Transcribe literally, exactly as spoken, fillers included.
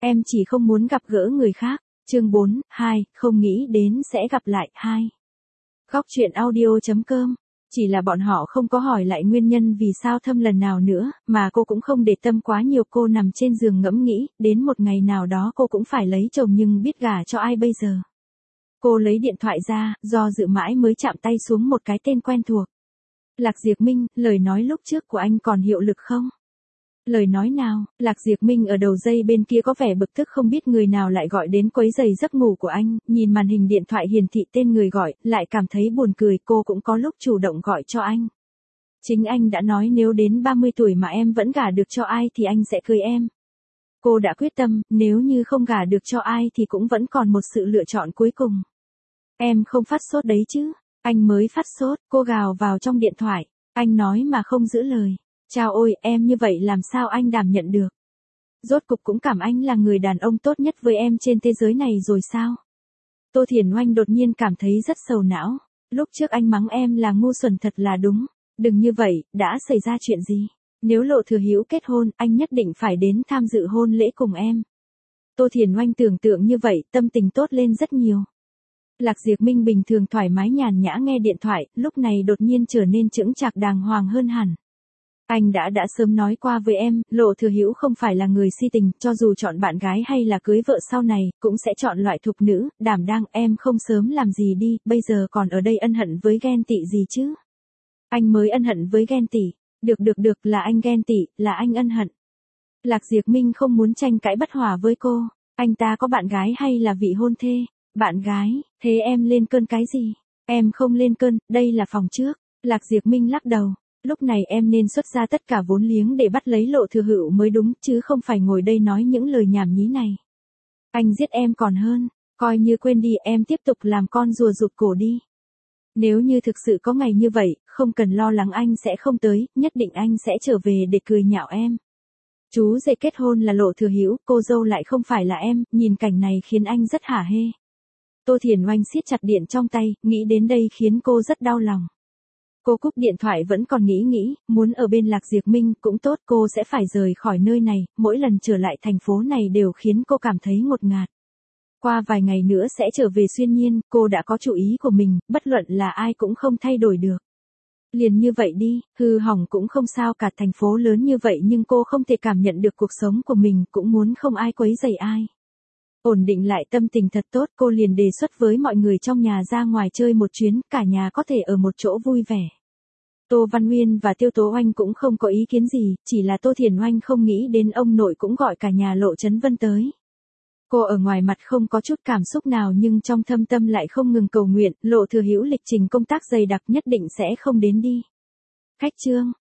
Em chỉ không muốn gặp gỡ người khác. Chương bốn, hai, không nghĩ đến sẽ gặp lại, hai. Góc truyện audio.com. Chỉ là bọn họ không có hỏi lại nguyên nhân vì sao Thâm lần nào nữa, mà cô cũng không để tâm quá nhiều. Cô nằm trên giường ngẫm nghĩ, đến một ngày nào đó cô cũng phải lấy chồng nhưng biết gả cho ai bây giờ. Cô lấy điện thoại ra, do dự mãi mới chạm tay xuống một cái tên quen thuộc. Lạc Diệp Minh, lời nói lúc trước của anh còn hiệu lực không? Lời nói nào? Lạc Diệp Minh ở đầu dây bên kia có vẻ bực tức không biết người nào lại gọi đến quấy rầy giấc ngủ của anh, nhìn màn hình điện thoại hiển thị tên người gọi, lại cảm thấy buồn cười. Cô cũng có lúc chủ động gọi cho anh. Chính anh đã nói nếu đến ba mươi tuổi mà em vẫn gả được cho ai thì anh sẽ cưới em. Cô đã quyết tâm, nếu như không gả được cho ai thì cũng vẫn còn một sự lựa chọn cuối cùng. Em không phát sốt đấy chứ? Anh mới phát sốt, cô gào vào trong điện thoại. Anh nói mà không giữ lời. Chao ôi, em như vậy làm sao anh đảm nhận được? Rốt cục cũng cảm anh là người đàn ông tốt nhất với em trên thế giới này rồi sao? Tô Thiển Oanh đột nhiên cảm thấy rất sầu não. Lúc trước anh mắng em là ngu xuẩn thật là đúng. Đừng như vậy, đã xảy ra chuyện gì? Nếu Lộ Thừa Hữu kết hôn, anh nhất định phải đến tham dự hôn lễ cùng em. Tô Thiển Oanh tưởng tượng như vậy, tâm tình tốt lên rất nhiều. Lạc Diệp Minh bình thường thoải mái nhàn nhã nghe điện thoại, lúc này đột nhiên trở nên chững chạc đàng hoàng hơn hẳn. Anh đã đã sớm nói qua với em, Lộ Thừa Hữu không phải là người si tình, cho dù chọn bạn gái hay là cưới vợ sau này, cũng sẽ chọn loại thục nữ, đảm đang. Em không sớm làm gì đi, bây giờ còn ở đây ân hận với ghen tị gì chứ? Anh mới ân hận với ghen tị. Được được được, là anh ghen tị, là anh ân hận. Lạc Diệp Minh không muốn tranh cãi bất hòa với cô. Anh ta có bạn gái hay là vị hôn thê? Bạn gái, thế em lên cơn cái gì? Em không lên cơn, đây là phòng trước. Lạc Diệp Minh lắc đầu. Lúc này em nên xuất ra tất cả vốn liếng để bắt lấy Lộ Thừa Hữu mới đúng, chứ không phải ngồi đây nói những lời nhảm nhí này. Anh giết em còn hơn, coi như quên đi, em tiếp tục làm con rùa rụt cổ đi. Nếu như thực sự có ngày như vậy, không cần lo lắng anh sẽ không tới, nhất định anh sẽ trở về để cười nhạo em. Chú rể kết hôn là Lộ Thừa Hữu, cô dâu lại không phải là em, nhìn cảnh này khiến anh rất hả hê. Tô Thiển Oanh siết chặt điện trong tay, nghĩ đến đây khiến cô rất đau lòng. Cô cúp điện thoại vẫn còn nghĩ nghĩ, muốn ở bên Lạc Diệp Minh cũng tốt, cô sẽ phải rời khỏi nơi này, mỗi lần trở lại thành phố này đều khiến cô cảm thấy ngột ngạt. Qua vài ngày nữa sẽ trở về Xuyên Nhiên, cô đã có chủ ý của mình, bất luận là ai cũng không thay đổi được. Liền như vậy đi, hư hỏng cũng không sao, cả thành phố lớn như vậy nhưng cô không thể cảm nhận được cuộc sống của mình, cũng muốn không ai quấy rầy ai. Ổn định lại tâm tình thật tốt, cô liền đề xuất với mọi người trong nhà ra ngoài chơi một chuyến, cả nhà có thể ở một chỗ vui vẻ. Tô Văn Nguyên và Tiêu Tố Oanh cũng không có ý kiến gì, chỉ là Tô Thiển Oanh không nghĩ đến ông nội cũng gọi cả nhà Lộ Chấn Vân tới. Cô ở ngoài mặt không có chút cảm xúc nào nhưng trong thâm tâm lại không ngừng cầu nguyện, Lộ Thừa Hữu lịch trình công tác dày đặc nhất định sẽ không đến đi. Khách trương,